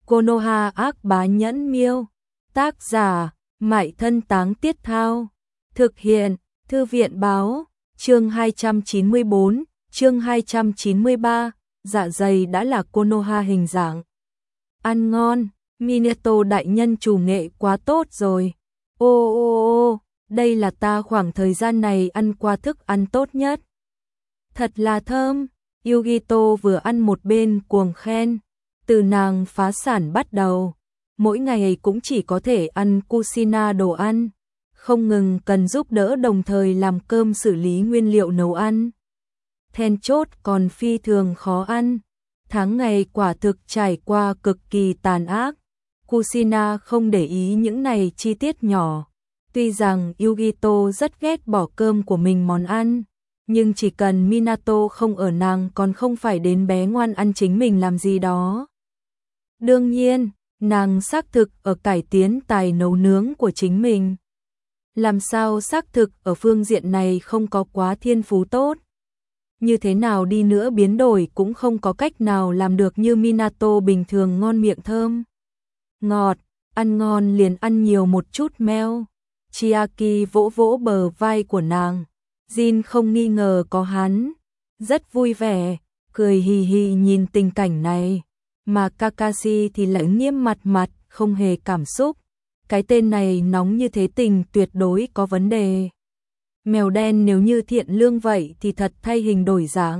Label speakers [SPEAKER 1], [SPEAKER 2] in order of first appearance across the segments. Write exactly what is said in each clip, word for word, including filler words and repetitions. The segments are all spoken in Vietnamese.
[SPEAKER 1] Konoha ác bá nhẫn miêu. Tác giả, Mại Thân Táng Tiết Thao. Thực hiện, Thư viện báo. Chương hai trăm chín mươi bốn, chương hai trăm chín mươi ba, dạ dày đã là Konoha hình dạng. Ăn ngon, Minato đại nhân chủ nghệ quá tốt rồi. Ô ô ô, đây là ta khoảng thời gian này ăn qua thức ăn tốt nhất. Thật là thơm, Yugito vừa ăn một bên cuồng khen. Từ nàng phá sản bắt đầu, mỗi ngày cũng chỉ có thể ăn Kushina đồ ăn, không ngừng cần giúp đỡ đồng thời làm cơm xử lý nguyên liệu nấu ăn. Then chốt còn phi thường khó ăn, tháng ngày quả thực trải qua cực kỳ tàn ác. Kushina không để ý những này chi tiết nhỏ. Tuy rằng Yugito rất ghét bỏ cơm của mình món ăn, nhưng chỉ cần Minato không ở nàng còn không phải đến bé ngoan ăn chính mình làm gì đó. Đương nhiên, nàng xác thực ở cải tiến tài nấu nướng của chính mình. Làm sao xác thực ở phương diện này không có quá thiên phú tốt. Như thế nào đi nữa biến đổi cũng không có cách nào làm được như Minato bình thường ngon miệng thơm. Ngọt, ăn ngon liền ăn nhiều một chút meo. Chiaki vỗ vỗ bờ vai của nàng. Jin không nghi ngờ có hắn. Rất vui vẻ, cười hì hì nhìn tình cảnh này. Mà Kakashi thì lại nghiêm mặt mặt, không hề cảm xúc. Cái tên này nóng như thế tình tuyệt đối có vấn đề. Mèo đen nếu như thiện lương vậy thì thật thay hình đổi dạng.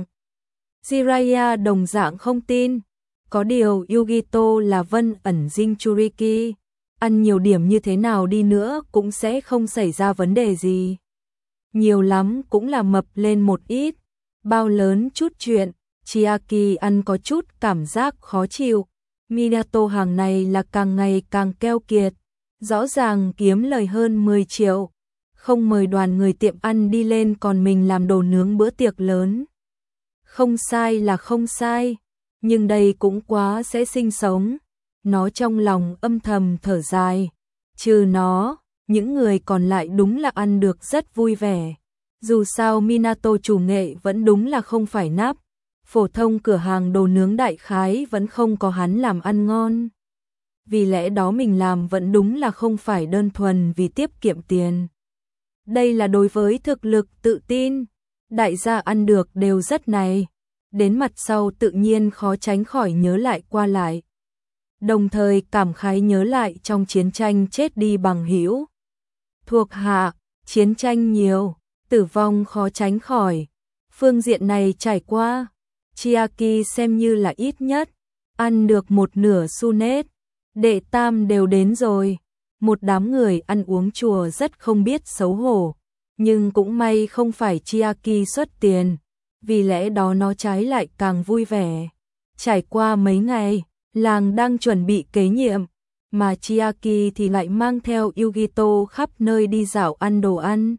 [SPEAKER 1] Jiraiya đồng dạng không tin. Có điều Yugito là vân ẩn Jinchuriki. Ăn nhiều điểm như thế nào đi nữa cũng sẽ không xảy ra vấn đề gì. Nhiều lắm cũng là mập lên một ít. Bao lớn chút chuyện. Chiaki ăn có chút cảm giác khó chịu. Minato hàng này là càng ngày càng keo kiệt. Rõ ràng kiếm lời hơn mười triệu. Không mời đoàn người tiệm ăn đi lên còn mình làm đồ nướng bữa tiệc lớn. Không sai là không sai. Nhưng đây cũng quá sẽ sinh sống. Nó trong lòng âm thầm thở dài. Trừ nó, những người còn lại đúng là ăn được rất vui vẻ. Dù sao Minato chủ nghệ vẫn đúng là không phải nắp. Phổ thông cửa hàng đồ nướng đại khái vẫn không có hắn làm ăn ngon. Vì lẽ đó mình làm vẫn đúng là không phải đơn thuần vì tiết kiệm tiền. Đây là đối với thực lực tự tin. Đại gia ăn được đều rất này. Đến mặt sau tự nhiên khó tránh khỏi nhớ lại qua lại. Đồng thời cảm khái nhớ lại trong chiến tranh chết đi bằng hữu. Thuộc hạ, chiến tranh nhiều, tử vong khó tránh khỏi. Phương diện này trải qua. Chiaki xem như là ít nhất, ăn được một nửa sunet, đệ tam đều đến rồi. Một đám người ăn uống chùa rất không biết xấu hổ, nhưng cũng may không phải Chiaki xuất tiền, vì lẽ đó nó trái lại càng vui vẻ. Trải qua mấy ngày, làng đang chuẩn bị kế nhiệm, mà Chiaki thì lại mang theo Yugito khắp nơi đi dạo ăn đồ ăn.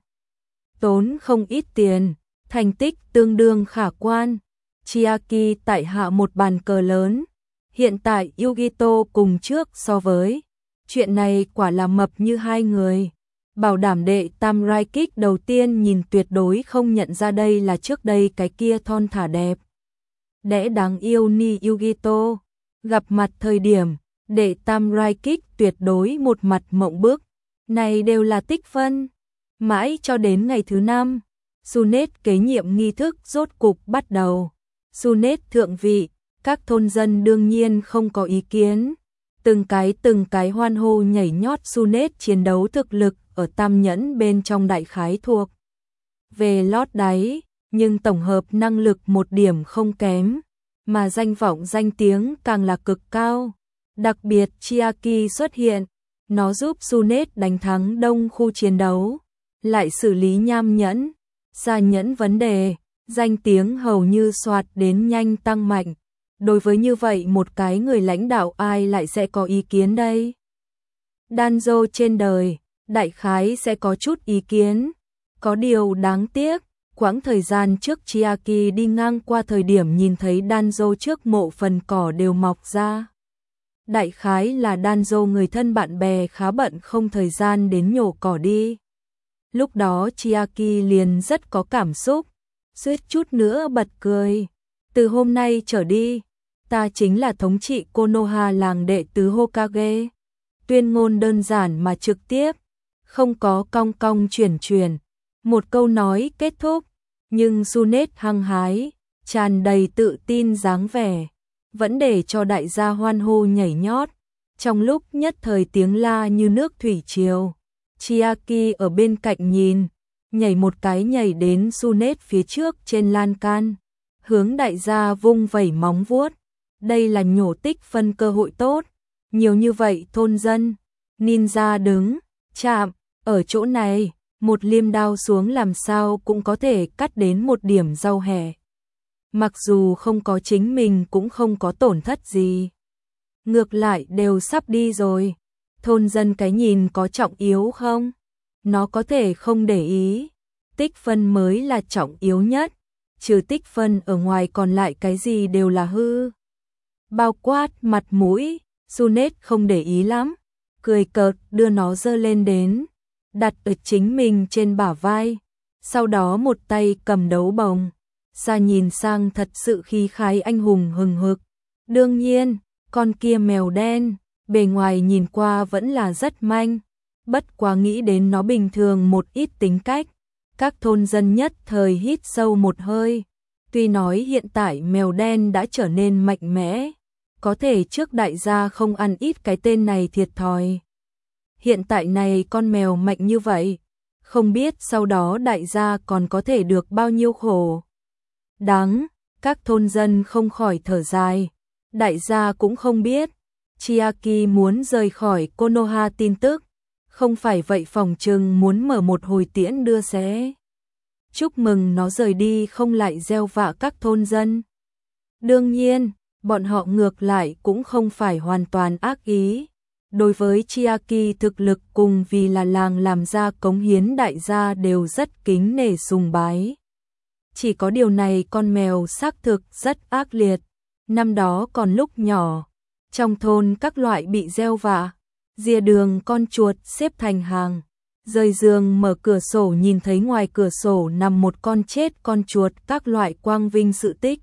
[SPEAKER 1] Tốn không ít tiền, thành tích tương đương khả quan. Chiaki tại hạ một bàn cờ lớn. Hiện tại Yugito cùng trước so với. Chuyện này quả là mập như hai người. Bảo đảm đệ tam Raikik đầu tiên nhìn tuyệt đối không nhận ra đây là trước đây cái kia thon thả đẹp. Đẽ đáng yêu ni Yugito. Gặp mặt thời điểm, đệ tam Raikik tuyệt đối một mặt mộng bức. Này đều là tích phân. Mãi cho đến ngày thứ năm, Sunet kế nhiệm nghi thức rốt cục bắt đầu. Sunet thượng vị, các thôn dân đương nhiên không có ý kiến. Từng cái từng cái hoan hô nhảy nhót. Sunet chiến đấu thực lực ở tam nhẫn bên trong đại khái thuộc về lót đáy, nhưng tổng hợp năng lực một điểm không kém, mà danh vọng danh tiếng càng là cực cao. Đặc biệt Chiaki xuất hiện, nó giúp Sunet đánh thắng đông khu chiến đấu, lại xử lý nham nhẫn, xa nhẫn vấn đề. Danh tiếng hầu như soạt đến nhanh tăng mạnh. Đối với như vậy một cái người lãnh đạo ai lại sẽ có ý kiến đây? Danzo trên đời, đại khái sẽ có chút ý kiến. Có điều đáng tiếc, quãng thời gian trước Chiaki đi ngang qua thời điểm nhìn thấy Danzo trước mộ phần cỏ đều mọc ra. Đại khái là Danzo người thân bạn bè khá bận không thời gian đến nhổ cỏ đi. Lúc đó Chiaki liền rất có cảm xúc. Suýt chút nữa bật cười. Từ hôm nay trở đi, ta chính là thống trị Konoha làng đệ tứ Hokage. Tuyên ngôn đơn giản mà trực tiếp, không có cong cong chuyển chuyển. Một câu nói kết thúc, nhưng Tsunade hăng hái, tràn đầy tự tin dáng vẻ, vẫn để cho đại gia hoan hô nhảy nhót. Trong lúc nhất thời tiếng la như nước thủy triều, Chiaki ở bên cạnh nhìn, nhảy một cái nhảy đến Tsunade phía trước trên lan can, hướng đại gia vung vẩy móng vuốt. Đây là nhổ tích phân cơ hội tốt, nhiều như vậy thôn dân, ninja đứng, chạm, ở chỗ này, một liêm đao xuống làm sao cũng có thể cắt đến một điểm rau hẹ. Mặc dù không có chính mình cũng không có tổn thất gì. Ngược lại đều sắp đi rồi. Thôn dân cái nhìn có trọng yếu không? Nó có thể không để ý. Tích phân mới là trọng yếu nhất. Trừ tích phân ở ngoài còn lại cái gì đều là hư. Bao quát mặt mũi, Tsunade không để ý lắm. Cười cợt đưa nó giơ lên đến, đặt ở chính mình trên bả vai. Sau đó một tay cầm đấu bồng. Xa nhìn sang thật sự khí khái anh hùng hừng hực. Đương nhiên, con kia mèo đen, bề ngoài nhìn qua vẫn là rất manh. Bất quá nghĩ đến nó bình thường một ít tính cách. Các thôn dân nhất thời hít sâu một hơi. Tuy nói hiện tại mèo đen đã trở nên mạnh mẽ, có thể trước đại gia không ăn ít cái tên này thiệt thòi. Hiện tại này con mèo mạnh như vậy, không biết sau đó đại gia còn có thể được bao nhiêu khổ. Đáng, các thôn dân không khỏi thở dài. Đại gia cũng không biết, Chiaki muốn rời khỏi Konoha tin tức, không phải vậy phòng trừng muốn mở một hồi tiễn đưa xé. Chúc mừng nó rời đi không lại gieo vạ các thôn dân. Đương nhiên, bọn họ ngược lại cũng không phải hoàn toàn ác ý. Đối với Chiaki thực lực cùng vì là làng làm ra cống hiến đại gia đều rất kính nể sùng bái. Chỉ có điều này con mèo xác thực rất ác liệt. Năm đó còn lúc nhỏ, trong thôn các loại bị gieo vạ, rìa đường con chuột xếp thành hàng, rời giường mở cửa sổ nhìn thấy ngoài cửa sổ nằm một con chết con chuột, các loại quang vinh sự tích.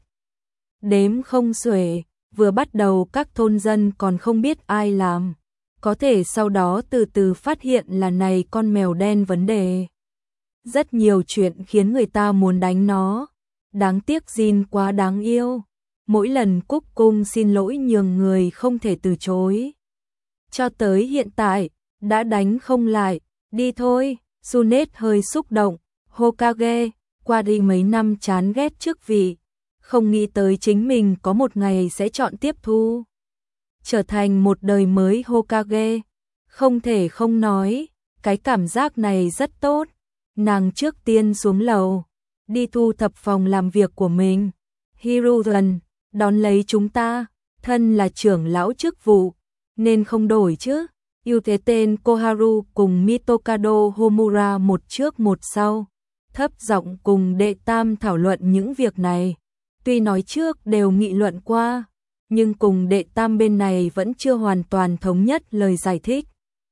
[SPEAKER 1] Đếm không xuể, vừa bắt đầu các thôn dân còn không biết ai làm, có thể sau đó từ từ phát hiện là này con mèo đen vấn đề. Rất nhiều chuyện khiến người ta muốn đánh nó, đáng tiếc Jin quá đáng yêu. Mỗi lần cúc cung xin lỗi nhường người không thể từ chối. Cho tới hiện tại, đã đánh không lại, đi thôi. Tsunade hơi xúc động, Hokage, qua đi mấy năm chán ghét chức vị, không nghĩ tới chính mình có một ngày sẽ chọn tiếp thu. Trở thành một đời mới Hokage, không thể không nói, cái cảm giác này rất tốt. Nàng trước tiên xuống lầu, đi thu thập phòng làm việc của mình. Hiruzen, đón lấy chúng ta, thân là trưởng lão chức vụ, nên không đổi chứ. Yêu thế tên Koharu cùng Mitokado Homura một trước một sau, thấp giọng cùng đệ tam thảo luận những việc này. Tuy nói trước đều nghị luận qua, nhưng cùng đệ tam bên này vẫn chưa hoàn toàn thống nhất lời giải thích.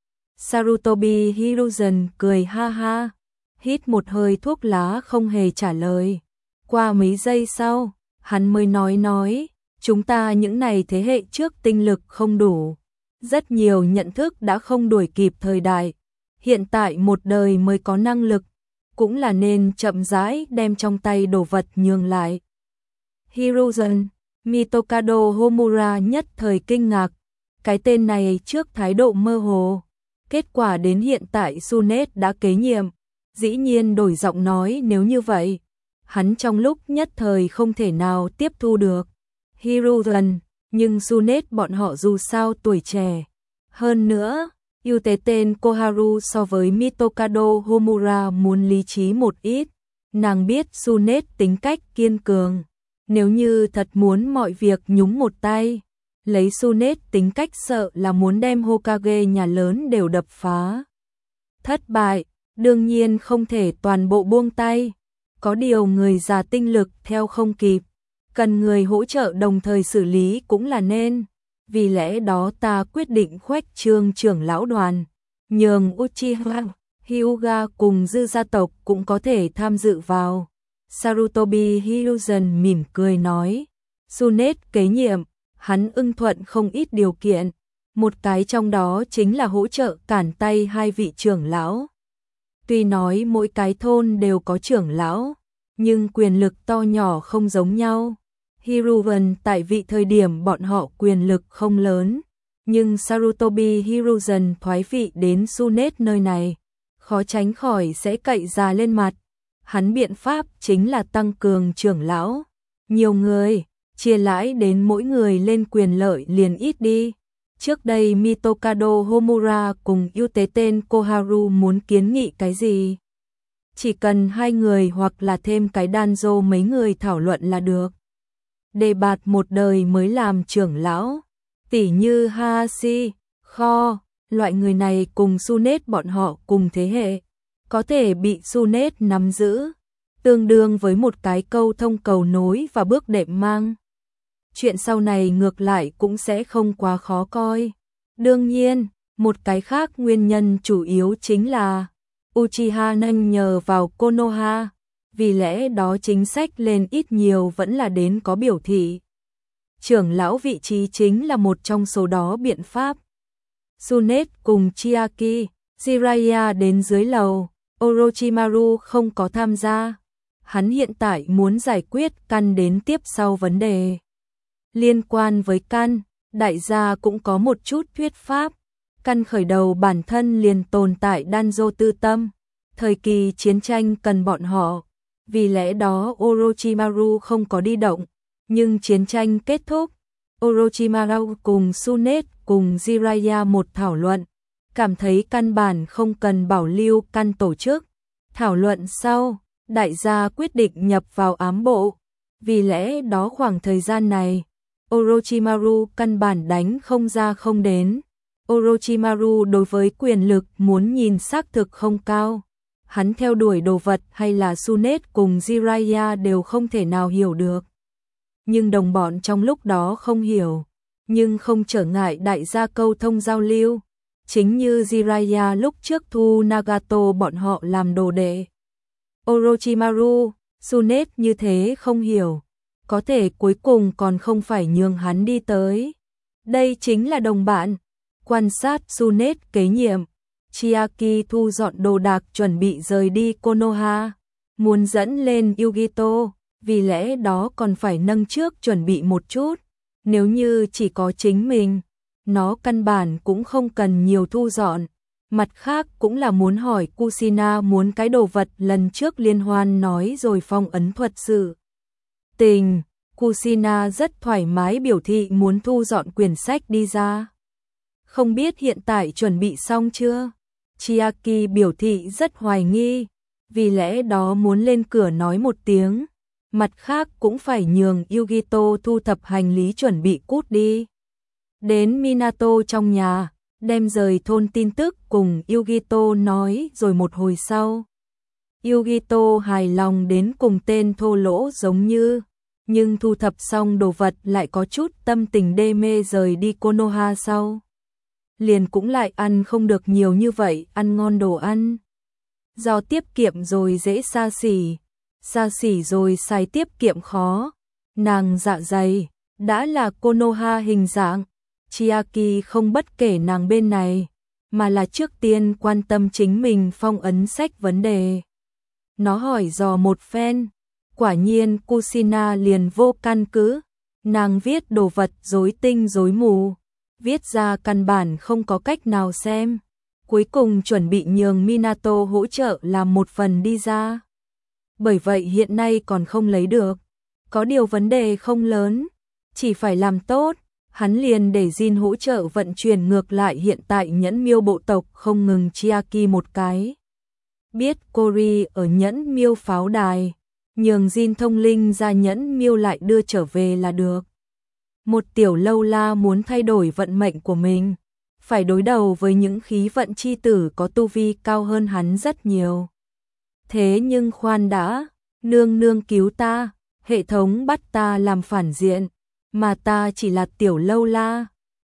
[SPEAKER 1] Sarutobi Hiruzen cười ha ha, hít một hơi thuốc lá không hề trả lời. Qua mấy giây sau, hắn mới nói nói, chúng ta những này thế hệ trước tinh lực không đủ. Rất nhiều nhận thức đã không đuổi kịp thời đại. Hiện tại một đời mới có năng lực, cũng là nên chậm rãi đem trong tay đồ vật nhường lại. Hiruzen, Mitokado Homura nhất thời kinh ngạc. Cái tên này trước thái độ mơ hồ. Kết quả đến hiện tại Tsunade đã kế nhiệm. Dĩ nhiên đổi giọng nói nếu như vậy. Hắn trong lúc nhất thời không thể nào tiếp thu được. Hiruzen, nhưng Tsunade bọn họ dù sao tuổi trẻ. Hơn nữa, yêu tế tên Koharu so với Mitokado Homura muốn lý trí một ít. Nàng biết Tsunade tính cách kiên cường. Nếu như thật muốn mọi việc nhúng một tay, lấy Tsunade tính cách sợ là muốn đem Hokage nhà lớn đều đập phá. Thất bại, đương nhiên không thể toàn bộ buông tay. Có điều người già tinh lực theo không kịp, cần người hỗ trợ đồng thời xử lý cũng là nên. Vì lẽ đó ta quyết định khuếch trương trưởng lão đoàn, nhường Uchiha, Hyuga cùng dư gia tộc cũng có thể tham dự vào. Sarutobi Hiruzen mỉm cười nói, Tsunade kế nhiệm, hắn ưng thuận không ít điều kiện, một cái trong đó chính là hỗ trợ cản tay hai vị trưởng lão. Tuy nói mỗi cái thôn đều có trưởng lão, nhưng quyền lực to nhỏ không giống nhau. Hiruzen tại vị thời điểm bọn họ quyền lực không lớn, nhưng Sarutobi Hiruzen thoái vị đến Sunet nơi này, khó tránh khỏi sẽ cậy già lên mặt. Hắn biện pháp chính là tăng cường trưởng lão, nhiều người, chia lãi đến mỗi người lên quyền lợi liền ít đi. Trước đây Mitokado Homura cùng ưu tế tên Koharu muốn kiến nghị cái gì? Chỉ cần hai người hoặc là thêm cái Danzo mấy người thảo luận là được. Đề bạt một đời mới làm trưởng lão, tỉ như Hashi, Kho, loại người này cùng Sunet bọn họ cùng thế hệ, có thể bị Sunet nắm giữ, tương đương với một cái câu thông cầu nối và bước đệm mang. Chuyện sau này ngược lại cũng sẽ không quá khó coi. Đương nhiên, một cái khác nguyên nhân chủ yếu chính là Uchiha nâng nhờ vào Konoha, vì lẽ đó chính sách lên ít nhiều vẫn là đến có biểu thị. Trưởng lão vị trí chính là một trong số đó biện pháp. Sunet cùng Chiaki, Jiraiya đến dưới lầu, Orochimaru không có tham gia. Hắn hiện tại muốn giải quyết căn đến tiếp sau vấn đề. Liên quan với căn, đại gia cũng có một chút thuyết pháp. Căn khởi đầu bản thân liền tồn tại Danzo tư tâm, thời kỳ chiến tranh cần bọn họ, vì lẽ đó Orochimaru không có đi động, nhưng chiến tranh kết thúc, Orochimaru cùng Sunet cùng Jiraiya một thảo luận, cảm thấy căn bản không cần bảo lưu căn tổ chức. Thảo luận sau, đại gia quyết định nhập vào ám bộ, vì lẽ đó khoảng thời gian này, Orochimaru căn bản đánh không ra không đến. Orochimaru đối với quyền lực muốn nhìn xác thực không cao. Hắn theo đuổi đồ vật hay là Sunet cùng Jiraiya đều không thể nào hiểu được. Nhưng đồng bọn trong lúc đó không hiểu, nhưng không trở ngại đại gia câu thông giao lưu. Chính như Jiraiya lúc trước thu Nagato bọn họ làm đồ đệ. Orochimaru, Sunet như thế không hiểu, có thể cuối cùng còn không phải nhường hắn đi tới. Đây chính là đồng bạn. Quan sát Sunet kế nhiệm, Chiaki thu dọn đồ đạc chuẩn bị rời đi Konoha, muốn dẫn lên Yugito, vì lẽ đó còn phải nâng trước chuẩn bị một chút. Nếu như chỉ có chính mình, nó căn bản cũng không cần nhiều thu dọn. Mặt khác cũng là muốn hỏi Kushina muốn cái đồ vật lần trước liên hoan nói rồi phong ấn thuật sự. Tình, Kushina rất thoải mái biểu thị muốn thu dọn quyển sách đi ra. Không biết hiện tại chuẩn bị xong chưa? Chiaki biểu thị rất hoài nghi, vì lẽ đó muốn lên cửa nói một tiếng. Mặt khác cũng phải nhường Yugito thu thập hành lý chuẩn bị cút đi. Đến Minato trong nhà, đem rời thôn tin tức cùng Yugito nói rồi một hồi sau. Yugito hài lòng đến cùng tên thô lỗ giống như, nhưng thu thập xong đồ vật lại có chút tâm tình đê mê rời đi Konoha sau. Liền cũng lại ăn không được nhiều như vậy, ăn ngon đồ ăn. Do tiết kiệm rồi dễ xa xỉ, xa xỉ rồi xài tiết kiệm khó. Nàng dạ dày, đã là Konoha hình dạng. Chiaki không bất kể nàng bên này, mà là trước tiên quan tâm chính mình phong ấn sách vấn đề. Nó hỏi dò một phen, quả nhiên Kushina liền vô căn cứ. Nàng viết đồ vật rối tinh rối mù, viết ra căn bản không có cách nào xem. Cuối cùng chuẩn bị nhường Minato hỗ trợ làm một phần đi ra. Bởi vậy hiện nay còn không lấy được. Có điều vấn đề không lớn, chỉ phải làm tốt. Hắn liền để Jin hỗ trợ vận chuyển ngược lại hiện tại nhẫn miêu bộ tộc không ngừng Chiaki một cái. Biết Cory ở nhẫn miêu pháo đài, nhường Jin thông linh ra nhẫn miêu lại đưa trở về là được. Một tiểu lâu la muốn thay đổi vận mệnh của mình, phải đối đầu với những khí vận chi tử có tu vi cao hơn hắn rất nhiều. Thế nhưng khoan đã, nương nương cứu ta, hệ thống bắt ta làm phản diện, mà ta chỉ là tiểu lâu la,